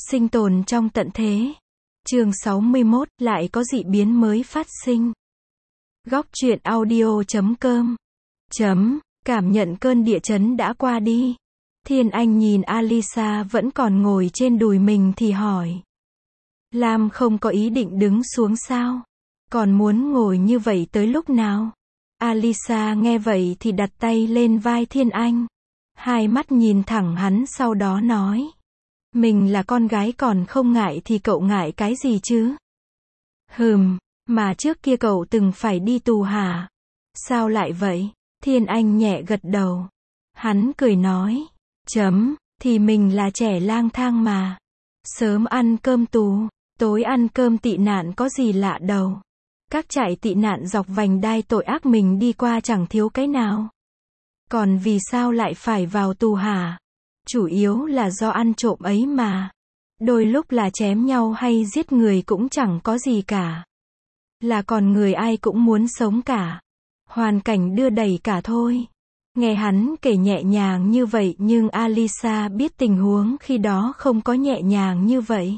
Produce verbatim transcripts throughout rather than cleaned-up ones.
Sinh tồn trong tận thế. Chương sáu mươi mốt, lại có dị biến mới phát sinh. Góc truyện audio chấm com. Chấm, cảm nhận cơn địa chấn đã qua đi. Thiên Anh nhìn Alisa vẫn còn ngồi trên đùi mình thì hỏi. Lam không có ý định đứng xuống sao? Còn muốn ngồi như vậy tới lúc nào? Alisa nghe vậy thì đặt tay lên vai Thiên Anh. Hai mắt nhìn thẳng hắn sau đó nói. Mình là con gái còn không ngại thì cậu ngại cái gì chứ? Hừm, mà trước kia cậu từng phải đi tù hả? Sao lại vậy? Thiên Anh nhẹ gật đầu. Hắn cười nói. Chấm, thì mình là trẻ lang thang mà. Sớm ăn cơm tù, tối ăn cơm tị nạn có gì lạ đâu. Các trại tị nạn dọc vành đai tội ác mình đi qua chẳng thiếu cái nào. Còn vì sao lại phải vào tù hả? Chủ yếu là do ăn trộm ấy mà. Đôi lúc là chém nhau hay giết người cũng chẳng có gì cả. Là còn người ai cũng muốn sống cả. Hoàn cảnh đưa đẩy cả thôi. Nghe hắn kể nhẹ nhàng như vậy nhưng Alisa biết tình huống khi đó không có nhẹ nhàng như vậy.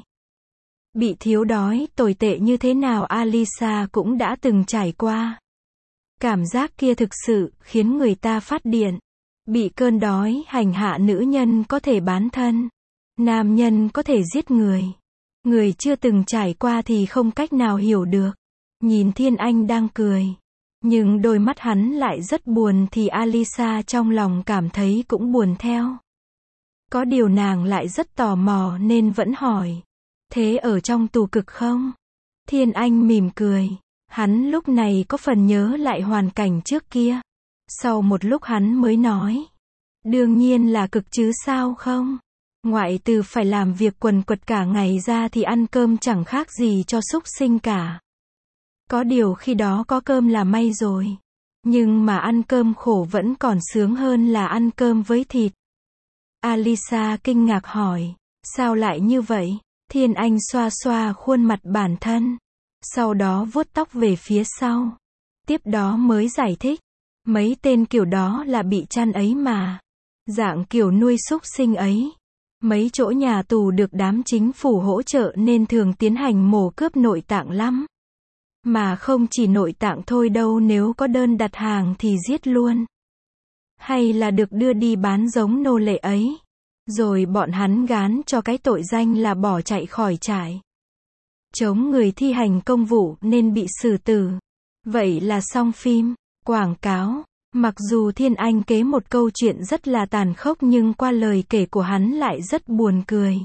Bị thiếu đói, tồi tệ như thế nào Alisa cũng đã từng trải qua. Cảm giác kia thực sự khiến người ta phát điên. Bị cơn đói hành hạ, nữ nhân có thể bán thân. Nam nhân có thể giết người. Người chưa từng trải qua thì không cách nào hiểu được. Nhìn Thiên Anh đang cười. Nhưng đôi mắt hắn lại rất buồn thì Alisa trong lòng cảm thấy cũng buồn theo. Có điều nàng lại rất tò mò nên vẫn hỏi. Thế ở trong tù cực không? Thiên Anh mỉm cười. Hắn lúc này có phần nhớ lại hoàn cảnh trước kia. Sau một lúc hắn mới nói. Đương nhiên là cực chứ sao không? Ngoại trừ phải làm việc quần quật cả ngày ra thì ăn cơm chẳng khác gì cho súc sinh cả. Có điều khi đó có cơm là may rồi. Nhưng mà ăn cơm khổ vẫn còn sướng hơn là ăn cơm với thịt. Alisa kinh ngạc hỏi. Sao lại như vậy? Thiên Anh xoa xoa khuôn mặt bản thân. Sau đó vuốt tóc về phía sau. Tiếp đó mới giải thích. Mấy tên kiểu đó là bị chăn ấy mà. Dạng kiểu nuôi súc sinh ấy. Mấy chỗ nhà tù được đám chính phủ hỗ trợ nên thường tiến hành mổ cướp nội tạng lắm. Mà không chỉ nội tạng thôi đâu, nếu có đơn đặt hàng thì giết luôn. Hay là được đưa đi bán giống nô lệ ấy. Rồi bọn hắn gán cho cái tội danh là bỏ chạy khỏi trại. Chống người thi hành công vụ nên bị xử tử. Vậy là xong phim. Quảng cáo. Mặc dù Thiên Anh kể một câu chuyện rất là tàn khốc nhưng qua lời kể của hắn lại rất buồn cười.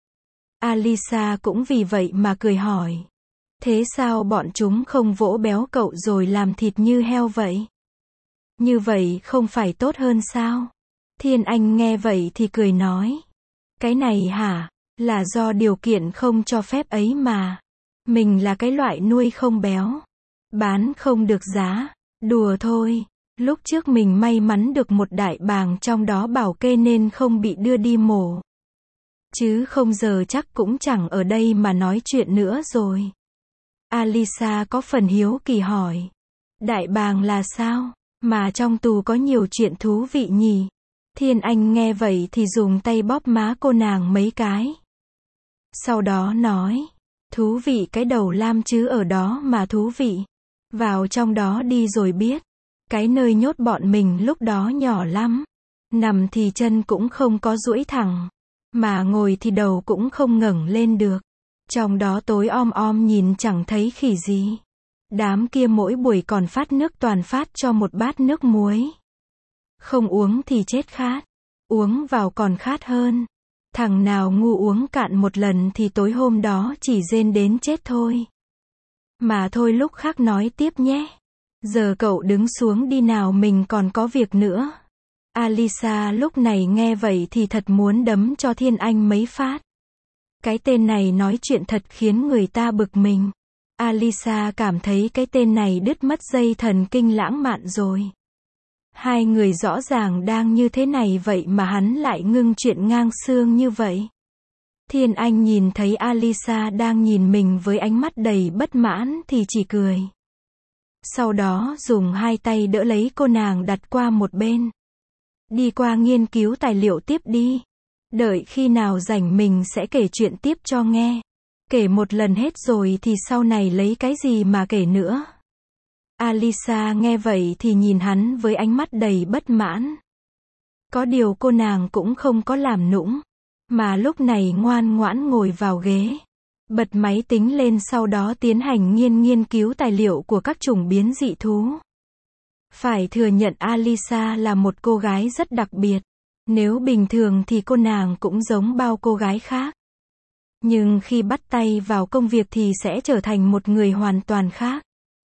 Alisa cũng vì vậy mà cười hỏi. Thế sao bọn chúng không vỗ béo cậu rồi làm thịt như heo vậy? Như vậy không phải tốt hơn sao? Thiên Anh nghe vậy thì cười nói. Cái này hả? Là do điều kiện không cho phép ấy mà. Mình là cái loại nuôi không béo. Bán không được giá. Đùa thôi. Lúc trước mình may mắn được một đại bàng trong đó bảo kê nên không bị đưa đi mổ. Chứ không giờ chắc cũng chẳng ở đây mà nói chuyện nữa rồi. Alisa có phần hiếu kỳ hỏi. Đại bàng là sao? Mà trong tù có nhiều chuyện thú vị nhỉ? Thiên Anh nghe vậy thì dùng tay bóp má cô nàng mấy cái. Sau đó nói. Thú vị cái đầu Lam chứ ở đó mà thú vị. Vào trong đó đi rồi biết. Cái nơi nhốt bọn mình lúc đó nhỏ lắm. Nằm thì chân cũng không có duỗi thẳng. Mà ngồi thì đầu cũng không ngẩng lên được. Trong đó tối om om nhìn chẳng thấy khỉ gì. Đám kia mỗi buổi còn phát nước toàn phát cho một bát nước muối. Không uống thì chết khát. Uống vào còn khát hơn. Thằng nào ngu uống cạn một lần thì tối hôm đó chỉ rên đến chết thôi. Mà thôi lúc khác nói tiếp nhé. Giờ cậu đứng xuống đi nào, mình còn có việc nữa. Alisa lúc này nghe vậy thì thật muốn đấm cho Thiên Anh mấy phát. Cái tên này nói chuyện thật khiến người ta bực mình. Alisa cảm thấy cái tên này đứt mất dây thần kinh lãng mạn rồi. Hai người rõ ràng đang như thế này vậy mà hắn lại ngưng chuyện ngang xương như vậy. Thiên Anh nhìn thấy Alisa đang nhìn mình với ánh mắt đầy bất mãn thì chỉ cười. Sau đó dùng hai tay đỡ lấy cô nàng đặt qua một bên. Đi qua nghiên cứu tài liệu tiếp đi. Đợi khi nào rảnh mình sẽ kể chuyện tiếp cho nghe. Kể một lần hết rồi thì sau này lấy cái gì mà kể nữa. Alisa nghe vậy thì nhìn hắn với ánh mắt đầy bất mãn. Có điều cô nàng cũng không có làm nũng, mà lúc này ngoan ngoãn ngồi vào ghế, bật máy tính lên, sau đó tiến hành nghiên nghiên cứu tài liệu của các chủng biến dị thú. Phải thừa nhận Alisa là một cô gái rất đặc biệt. Nếu bình thường thì cô nàng cũng giống bao cô gái khác. Nhưng khi bắt tay vào công việc thì sẽ trở thành một người hoàn toàn khác.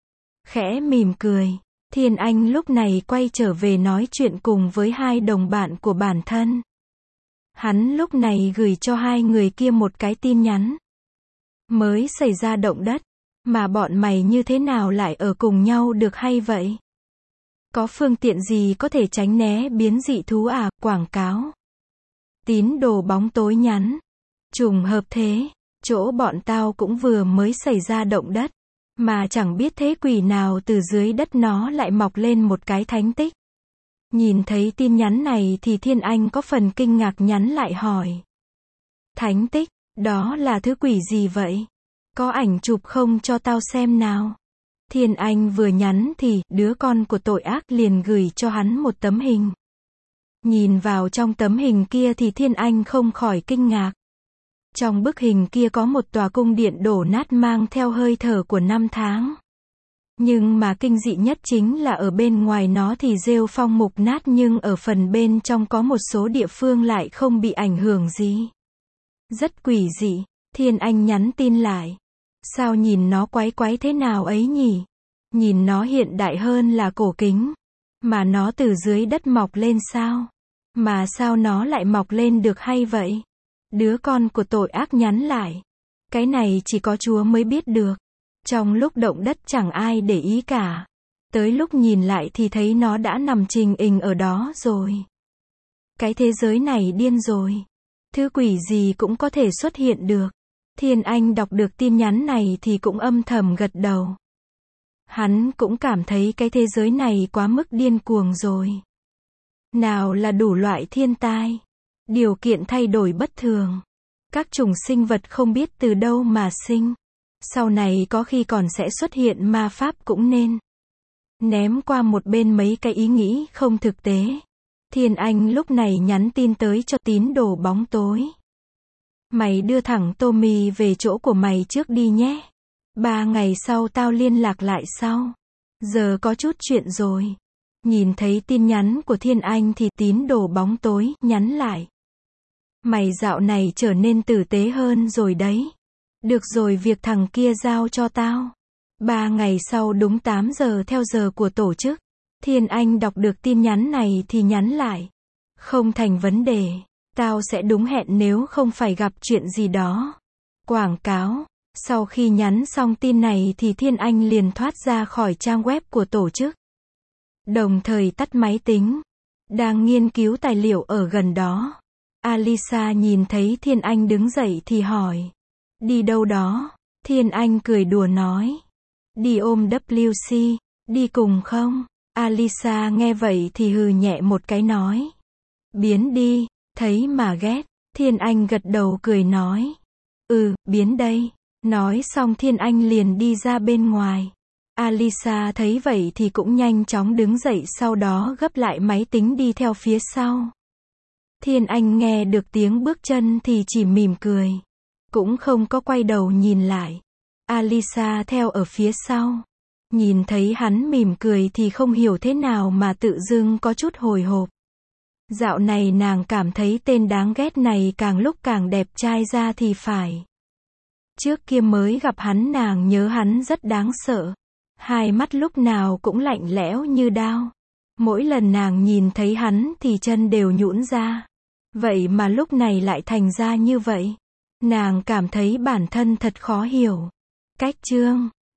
Khẽ mỉm cười, Thiên Anh lúc này quay trở về nói chuyện cùng với hai đồng bạn của bản thân. Hắn lúc này gửi cho hai người kia một cái tin nhắn. Mới xảy ra động đất, mà bọn mày như thế nào lại ở cùng nhau được hay vậy? Có phương tiện gì có thể tránh né biến dị thú à? Quảng cáo. Tín đồ bóng tối nhắn. Trùng hợp thế, chỗ bọn tao cũng vừa mới xảy ra động đất, mà chẳng biết thế quỷ nào từ dưới đất nó lại mọc lên một cái thánh tích. Nhìn thấy tin nhắn này thì Thiên Anh có phần kinh ngạc nhắn lại hỏi. Thánh tích, đó là thứ quỷ gì vậy? Có ảnh chụp không cho tao xem nào? Thiên Anh vừa nhắn thì đứa con của tội ác liền gửi cho hắn một tấm hình. Nhìn vào trong tấm hình kia thì Thiên Anh không khỏi kinh ngạc. Trong bức hình kia có một tòa cung điện đổ nát mang theo hơi thở của năm tháng. Nhưng mà kinh dị nhất chính là ở bên ngoài nó thì rêu phong mục nát, nhưng ở phần bên trong có một số địa phương lại không bị ảnh hưởng gì. Rất quỷ dị. Thiên Anh nhắn tin lại. Sao nhìn nó quái quái thế nào ấy nhỉ? Nhìn nó hiện đại hơn là cổ kính. Mà nó từ dưới đất mọc lên sao? Mà sao nó lại mọc lên được hay vậy? Đứa con của tội ác nhắn lại. Cái này chỉ có Chúa mới biết được. Trong lúc động đất chẳng ai để ý cả. Tới lúc nhìn lại thì thấy nó đã nằm trình hình ở đó rồi. Cái thế giới này điên rồi. Thứ quỷ gì cũng có thể xuất hiện được. Thiên Anh đọc được tin nhắn này thì cũng âm thầm gật đầu. Hắn cũng cảm thấy cái thế giới này quá mức điên cuồng rồi. Nào là đủ loại thiên tai, điều kiện thay đổi bất thường, các chủng sinh vật không biết từ đâu mà sinh. Sau này có khi còn sẽ xuất hiện ma pháp cũng nên. Ném qua một bên mấy cái ý nghĩ không thực tế. Thiên Anh lúc này nhắn tin tới cho tín đồ bóng tối. Mày đưa thẳng Tommy về chỗ của mày trước đi nhé. Ba ngày sau tao liên lạc lại sau. Giờ có chút chuyện rồi. Nhìn thấy tin nhắn của Thiên Anh thì tín đồ bóng tối nhắn lại. Mày dạo này trở nên tử tế hơn rồi đấy. Được rồi, việc thằng kia giao cho tao. Ba ngày sau đúng tám giờ theo giờ của tổ chức. Thiên Anh đọc được tin nhắn này thì nhắn lại. Không thành vấn đề. Tao sẽ đúng hẹn nếu không phải gặp chuyện gì đó. Quảng cáo. Sau khi nhắn xong tin này thì Thiên Anh liền thoát ra khỏi trang web của tổ chức. Đồng thời tắt máy tính. Đang nghiên cứu tài liệu ở gần đó. Alisa nhìn thấy Thiên Anh đứng dậy thì hỏi. Đi đâu đó? Thiên Anh cười đùa nói. Đi ôm vê xê, đi cùng không? Alisa nghe vậy thì hừ nhẹ một cái nói. Biến đi, thấy mà ghét. Thiên Anh gật đầu cười nói. Ừ, biến đây. Nói xong Thiên Anh liền đi ra bên ngoài. Alisa thấy vậy thì cũng nhanh chóng đứng dậy, sau đó gấp lại máy tính đi theo phía sau. Thiên Anh nghe được tiếng bước chân thì chỉ mỉm cười. Cũng không có quay đầu nhìn lại. Alisa theo ở phía sau. Nhìn thấy hắn mỉm cười thì không hiểu thế nào mà tự dưng có chút hồi hộp. Dạo này nàng cảm thấy tên đáng ghét này càng lúc càng đẹp trai ra thì phải. Trước kia mới gặp hắn nàng nhớ hắn rất đáng sợ. Hai mắt lúc nào cũng lạnh lẽo như đao. Mỗi lần nàng nhìn thấy hắn thì chân đều nhũn ra. Vậy mà lúc này lại thành ra như vậy. Nàng cảm thấy bản thân thật khó hiểu. Cách chương